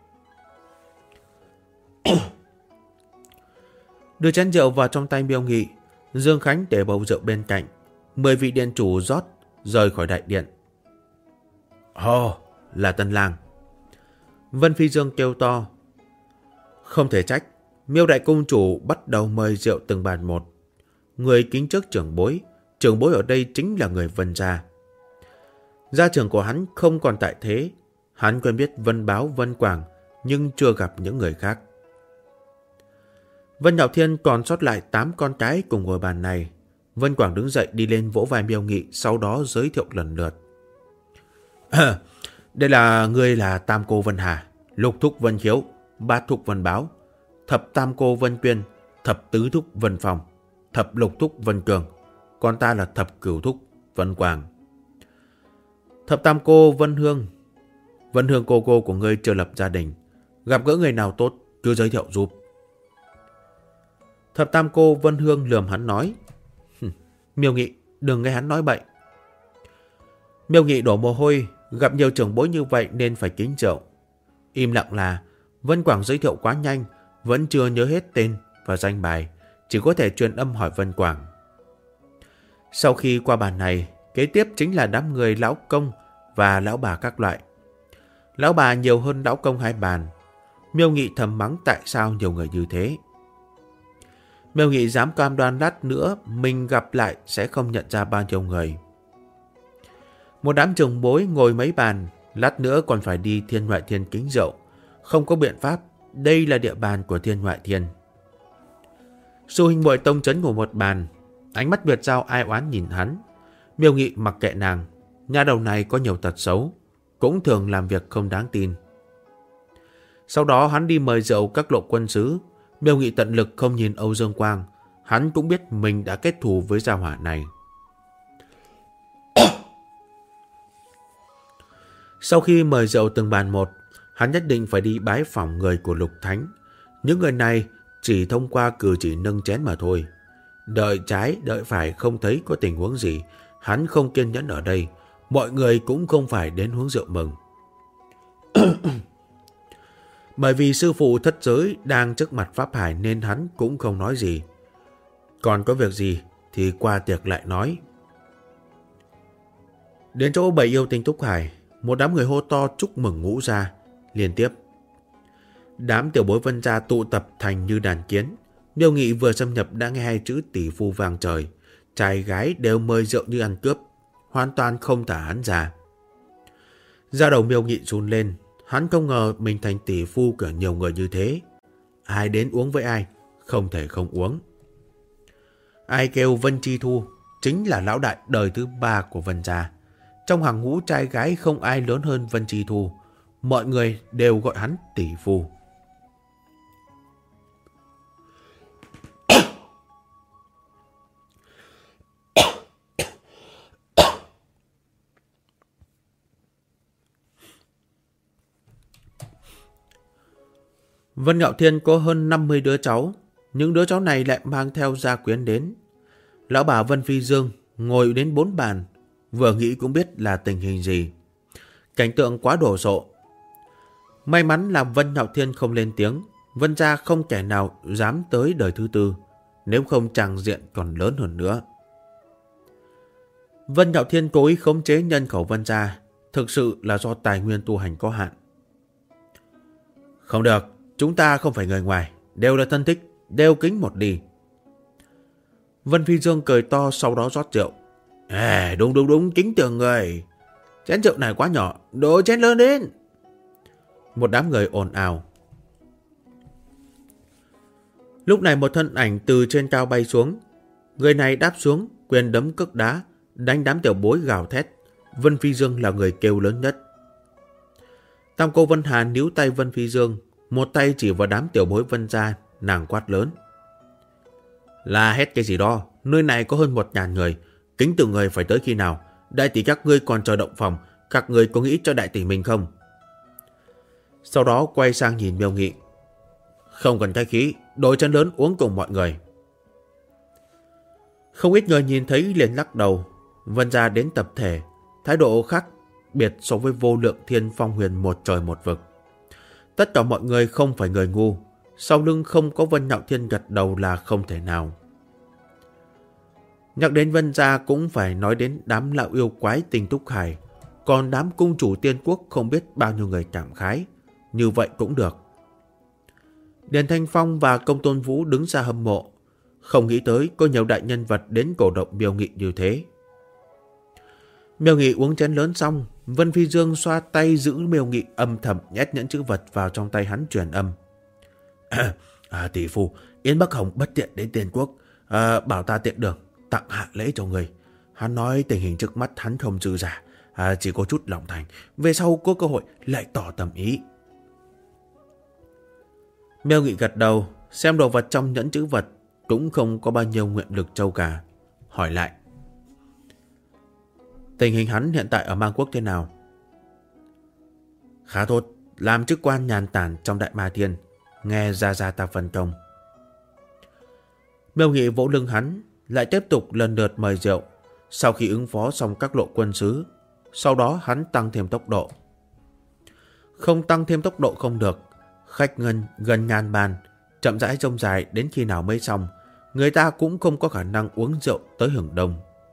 Đưa chén rượu vào trong tay Miêu Nghị, Dương Khánh để bầu rượu bên cạnh. 10 vị điện chủ rót, rời khỏi đại điện. Ồ, là Tân Lang. Vân Phi Dương kêu to. Không thể trách, Miêu đại cung chủ bắt đầu mời rượu từng bàn một. Người kính trước trưởng bối ở đây chính là người Vân gia. Gia trưởng của hắn không còn tại thế. Hắn quen biết Vân Báo, Vân Quảng, nhưng chưa gặp những người khác. Vân Nhạo Thiên còn sót lại 8 con cái cùng ngồi bàn này. Vân Quảng đứng dậy đi lên vỗ vai Miêu Nghị, sau đó giới thiệu lần lượt. Đây là người là Tam cô Vân Hà, Lục thúc Vân Khiếu, Bát thúc Vân Báo, Thập tam cô Vân Quyên, Thập tứ thúc Vân Phòng, Thập lục thúc Vân Cường, còn ta là thập cửu thúc Vân Quảng. Thập tam cô Vân Hương cô cô của ngươi chưa lập gia đình, gặp gỡ người nào tốt cứ giới thiệu giúp. Thập tam cô Vân Hương lườm hắn nói. Miêu Nghị, đừng nghe hắn nói bậy. Miêu Nghị đổ mồ hôi, gặp nhiều trưởng bối như vậy nên phải kính rượu. Im lặng là Vân Quảng giới thiệu quá nhanh, vẫn chưa nhớ hết tên và danh bài, chỉ có thể truyền âm hỏi Vân Quảng. Sau khi qua bàn này, kế tiếp chính là đám người lão công và lão bà các loại. Lão bà nhiều hơn lão công 2 bàn. Miêu Nghị thầm mắng tại sao nhiều người như thế. Miêu Nghị dám cam đoan lát nữa mình gặp lại sẽ không nhận ra bao nhiêu người. Một đám trưởng bối ngồi mấy bàn, lát nữa còn phải đi Thiên Ngoại Thiên kính rượu. Không có biện pháp, đây là địa bàn của Thiên Ngoại Thiên. Sư huynh muội tông trấn ngồi một bàn, ánh mắt Việt Giao ai oán nhìn hắn. Miêu Nghị mặc kệ nàng, nhà đầu này có nhiều tật xấu, cũng thường làm việc không đáng tin. Sau đó hắn đi mời rượu các lộ quân sứ. Miêu Nghị tận lực không nhìn Âu Dương Quang, hắn cũng biết mình đã kết thù với gia hỏa này. Sau khi mời rượu từng bàn một, hắn nhất định phải đi bái phỏng người của Lục Thánh. Những người này chỉ thông qua cử chỉ nâng chén mà thôi. Đợi trái, đợi phải không thấy có tình huống gì, hắn không kiên nhẫn ở đây. Mọi người cũng không phải đến uống rượu mừng. Bởi vì sư phụ thất giới đang trước mặt Pháp Hải nên hắn cũng không nói gì. Còn có việc gì thì qua tiệc lại nói. Đến chỗ bầy yêu tinh Túc Hải, một đám người hô to chúc mừng Ngũ gia. Liên tiếp, đám tiểu bối Vân gia tụ tập thành như đàn kiến. Miêu Nghị vừa xâm nhập đã nghe 2 chữ tỷ phu vang trời. Trai gái đều mời rượu như ăn cướp, hoàn toàn không thả hắn ra. Da đầu Miêu Nghị run lên. Hắn không ngờ mình thành tỷ phu của nhiều người như thế. Ai đến uống với ai, không thể không uống. Ai kêu Vân Chi Thu chính là lão đại đời thứ 3 của Vân gia. Trong hàng ngũ trai gái không ai lớn hơn Vân Chi Thu. Mọi người đều gọi hắn tỷ phu. Vân Ngạo Thiên có hơn 50 đứa cháu. Những đứa cháu này lại mang theo gia quyến đến. Lão bà Vân Phi Dương ngồi đến 4 bàn, vừa nghĩ cũng biết là tình hình gì. Cảnh tượng quá đồ sộ. May mắn là Vân Nhạo Thiên không lên tiếng. Vân gia không kẻ nào dám tới đời thứ tư, nếu không tràng diện còn lớn hơn nữa. Vân Nhạo Thiên cố ý khống chế nhân khẩu Vân gia, thực sự là do tài nguyên tu hành có hạn. Không được, chúng ta không phải người ngoài, đều là thân thích, đều kính một ly. Vân Phi Dương cười to, sau đó rót rượu. Đúng, kính tưởng người. Chén rượu này quá nhỏ, đổ chén lớn đến. Một đám người ồn ào. Lúc này một thân ảnh từ trên cao bay xuống. Người này đáp xuống, quyền đấm cước đá, đánh đám tiểu bối gào thét. Vân Phi Dương là người kêu lớn nhất. Tam cô Vân Hà níu tay Vân Phi Dương, một tay chỉ vào đám tiểu bối Vân gia, nàng quát lớn. La hét cái gì đó, nơi này có hơn 1000 người, kính từ người phải tới khi nào? Đại tỷ các ngươi còn chờ động phòng, các ngươi có nghĩ cho đại tỷ mình không? Sau đó quay sang nhìn Miêu Nghị. Không cần khách khí, đổi chân lớn uống cùng mọi người. Không ít người nhìn thấy liền lắc đầu. Vân gia đến tập thể, thái độ khác biệt so với Vô Lượng Thiên Phong Huyền một trời một vực. Tất cả mọi người không phải người ngu, sau lưng không có Vân Nhạo Thiên gật đầu là không thể nào. Nhắc đến Vân gia cũng phải nói đến đám lão yêu quái Tinh Túc Hải, còn đám cung chủ tiên quốc không biết bao nhiêu người cảm khái, như vậy cũng được. Điền Thanh Phong và Công Tôn Vũ đứng ra hâm mộ, không nghĩ tới có nhiều đại nhân vật đến cổ động Miêu Nghị như thế. Miêu Nghị uống chén lớn xong, Vân Phi Dương xoa tay giữ Miêu Nghị, âm thầm nhét những chữ vật vào trong tay hắn truyền âm. Tỷ phu, Yến Bắc Hồng bất tiện đến Tiên Quốc, bảo ta tiện đường tặng hạ lễ cho người. Hắn nói tình hình trước mắt hắn không dư giả, chỉ có chút lòng thành, về sau có cơ hội lại tỏ tầm ý. Miêu Nghị gật đầu, xem đồ vật trong nhẫn chữ vật cũng không có bao nhiêu nguyện lực châu cả, hỏi lại. Tình hình hắn hiện tại ở Mang Quốc thế nào? Khá tốt, làm chức quan nhàn tản trong Đại Ma Thiên, nghe ra ta phân công. Miêu Nghị vỗ lưng hắn, lại tiếp tục lần lượt mời rượu. Sau khi ứng phó xong các lộ quân sứ, sau đó hắn tăng thêm tốc độ. Không tăng thêm tốc độ không được, khách ngân gần ngàn bàn, chậm rãi rông dài đến khi nào mới xong, người ta cũng không có khả năng uống rượu tới hưởng đông.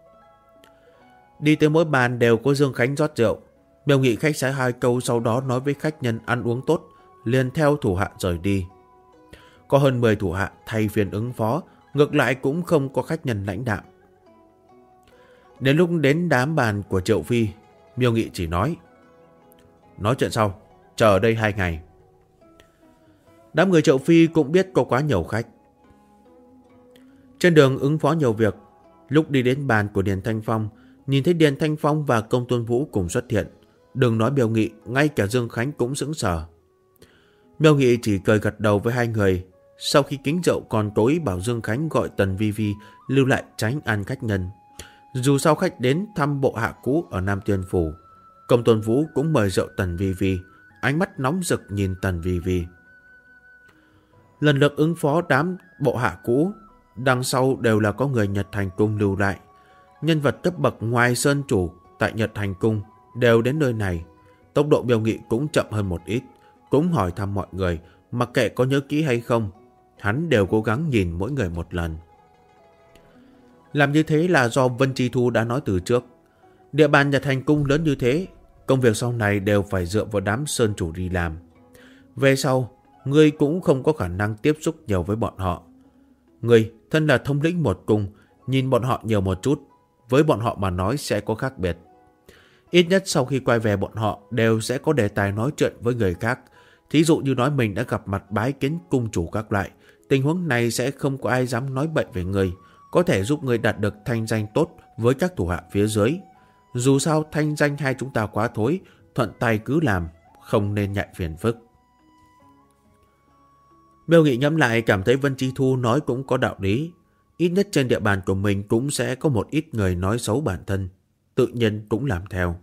Đi tới mỗi bàn đều có Dương Khánh rót rượu. Miêu Nghị khách sáo 2 câu, sau đó nói với khách nhân ăn uống tốt, liền theo thủ hạ rời đi. Có hơn 10 thủ hạ thay phiên ứng phó, ngược lại cũng không có khách nhân lãnh đạm. Đến lúc đến đám bàn của Triệu Phi, Miêu Nghị chỉ nói chuyện sau, chờ ở đây 2 ngày. Đám người Triệu Phi cũng biết có quá nhiều khách. Trên đường ứng phó nhiều việc, lúc đi đến bàn của Điền Thanh Phong, nhìn thấy Điền Thanh Phong và Công Tôn Vũ cùng xuất hiện, đừng nói Miêu Nghị, ngay cả Dương Khánh cũng sững sờ. Miêu Nghị chỉ cười gật đầu với hai người, sau khi kính rượu còn cố ý bảo Dương Khánh gọi Tần Vi Vi lưu lại tránh ăn khách nhân. Dù sao khách đến thăm bộ hạ cũ ở Nam Tiên Phủ, Công Tôn Vũ cũng mời rượu Tần Vi Vi, ánh mắt nóng rực nhìn Tần Vi Vi. Lần lượt ứng phó đám bộ hạ cũ, đằng sau đều là có người Nhật Thành Cung lưu lại. Nhân vật cấp bậc ngoài sơn chủ tại Nhật Thành Cung đều đến nơi này. Tốc độ Miêu Nghị cũng chậm hơn một ít, cũng hỏi thăm mọi người, mặc kệ có nhớ kỹ hay không, hắn đều cố gắng nhìn mỗi người một lần. Làm như thế là do Vân Chi Thu đã nói từ trước. Địa bàn Nhật Thành Cung lớn như thế, công việc sau này đều phải dựa vào đám sơn chủ đi làm. Về sau, ngươi cũng không có khả năng tiếp xúc nhiều với bọn họ. Ngươi thân là thống lĩnh một cung, nhìn bọn họ nhiều một chút, với bọn họ mà nói sẽ có khác biệt. Ít nhất sau khi quay về bọn họ đều sẽ có đề tài nói chuyện với người khác. Thí dụ như nói mình đã gặp mặt bái kiến cung chủ các loại. Tình huống này sẽ không có ai dám nói bệnh về người, có thể giúp người đạt được thanh danh tốt với các thủ hạ phía dưới. Dù sao thanh danh hai chúng ta quá thối, thuận tay cứ làm, không nên nhại phiền phức. Miêu Nghị ngẫm lại cảm thấy Vân Chi Thu nói cũng có đạo lý. Ít nhất trên địa bàn của mình cũng sẽ có một ít người nói xấu bản thân, tự nhiên cũng làm theo.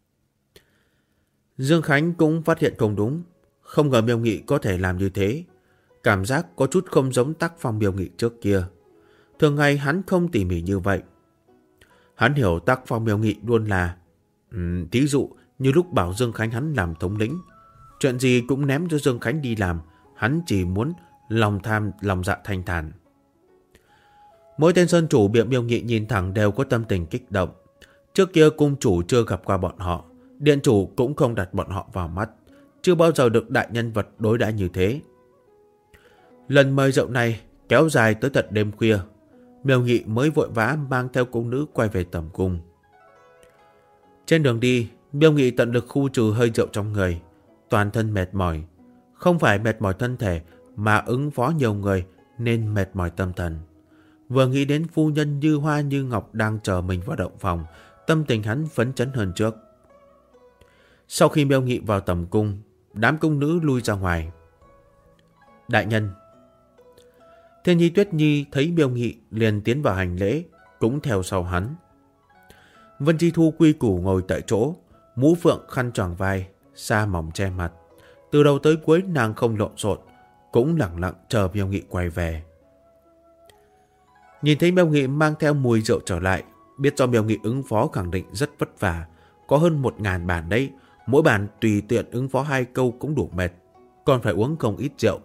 Dương Khánh cũng phát hiện không đúng, không ngờ Miêu Nghị có thể làm như thế. Cảm giác có chút không giống tác phong Miêu Nghị trước kia. Thường ngày hắn không tỉ mỉ như vậy. Hắn hiểu tác phong Miêu Nghị luôn là thí dụ Như lúc bảo Dương Khánh hắn làm thống lĩnh, chuyện gì cũng ném cho Dương Khánh đi làm, hắn chỉ muốn lòng tham lòng dạ thanh thản. Mỗi tên sơn chủ bị Miêu Nghị nhìn thẳng đều có tâm tình kích động. Trước kia cung chủ chưa gặp qua bọn họ, điện chủ cũng không đặt bọn họ vào mắt, chưa bao giờ được đại nhân vật đối đãi như thế. Lần mời rượu này kéo dài tới tận đêm khuya, Miêu Nghị mới vội vã mang theo cung nữ quay về tẩm cung. Trên đường đi, Miêu Nghị tận lực khu trừ hơi rượu trong người, toàn thân mệt mỏi. Không phải mệt mỏi thân thể mà ứng phó nhiều người nên mệt mỏi tâm thần. Vừa nghĩ đến phu nhân như hoa như ngọc đang chờ mình vào động phòng, tâm tình hắn phấn chấn hơn trước. Sau khi Miêu Nghị vào tẩm cung, đám cung nữ lui ra ngoài. Đại nhân. Thiên Nhi Tuyết Nhi thấy Miêu Nghị liền tiến vào hành lễ, cũng theo sau hắn. Vân Chi Thu quy củ ngồi tại chỗ, mũ phượng khăn choàng vai, sa mỏng che mặt. Từ đầu tới cuối nàng không lộn xộn, cũng lặng lặng chờ Miêu Nghị quay về. Nhìn thấy Miêu Nghị mang theo mùi rượu trở lại, biết do Miêu Nghị ứng phó khẳng định rất vất vả, có hơn 1000 bản đấy, mỗi bản tùy tiện ứng phó 2 câu cũng đủ mệt, còn phải uống không ít rượu.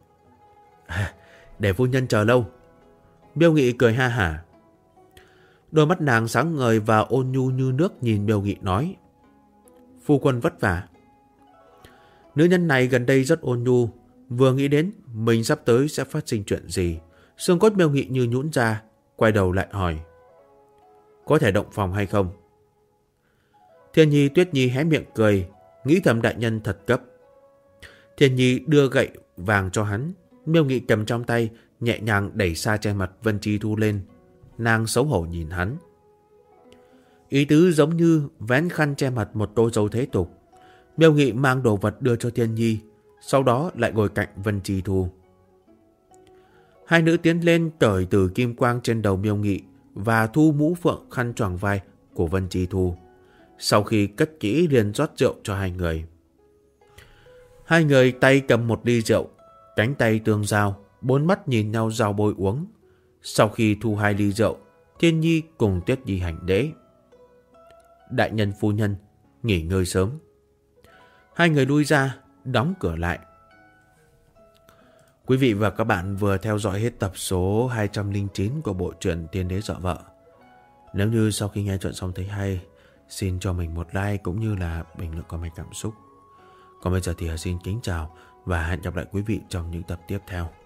Để phu nhân chờ lâu. Miêu Nghị cười ha hả. Đôi mắt nàng sáng ngời và ôn nhu như nước nhìn Miêu Nghị nói: Phu quân vất vả. Nữ nhân này gần đây rất ôn nhu, vừa nghĩ đến mình sắp tới sẽ phát sinh chuyện gì, xương cốt Miêu Nghị như nhũn ra, quay đầu lại hỏi: Có thể động phòng hay không? Thiên Nhi Tuyết Nhi hé miệng cười, nghĩ thầm đại nhân thật cấp. Thiên Nhi đưa gậy vàng cho hắn, Miêu Nghị cầm trong tay, nhẹ nhàng đẩy xa che mặt Vân Chi Thu lên. Nàng xấu hổ nhìn hắn. Ý tứ giống như vén khăn che mặt một tô dâu thế tục. Miêu Nghị mang đồ vật đưa cho Thiên Nhi, sau đó lại ngồi cạnh Vân Chi Thu. Hai nữ tiến lên cởi từ kim quang trên đầu Miêu Nghị và thu mũ phượng khăn choàng vai của Vân Chi Thu. Sau khi cất kỹ liền rót rượu cho hai người. Hai người tay cầm một ly rượu, cánh tay tương giao, bốn mắt nhìn nhau giao bôi uống. Sau khi thu 2 ly rượu, Thiên Nhi cùng Tuyết Nhi hành lễ. Đại nhân phu nhân, nghỉ ngơi sớm. Hai người lui ra, đóng cửa lại. Quý vị và các bạn vừa theo dõi hết tập số 209 của bộ truyện Tiên Đế Dọa Vợ. Nếu như sau khi nghe chuyện xong thấy hay, xin cho mình một like cũng như là bình luận comment cảm xúc. Còn bây giờ thì xin kính chào và hẹn gặp lại quý vị trong những tập tiếp theo.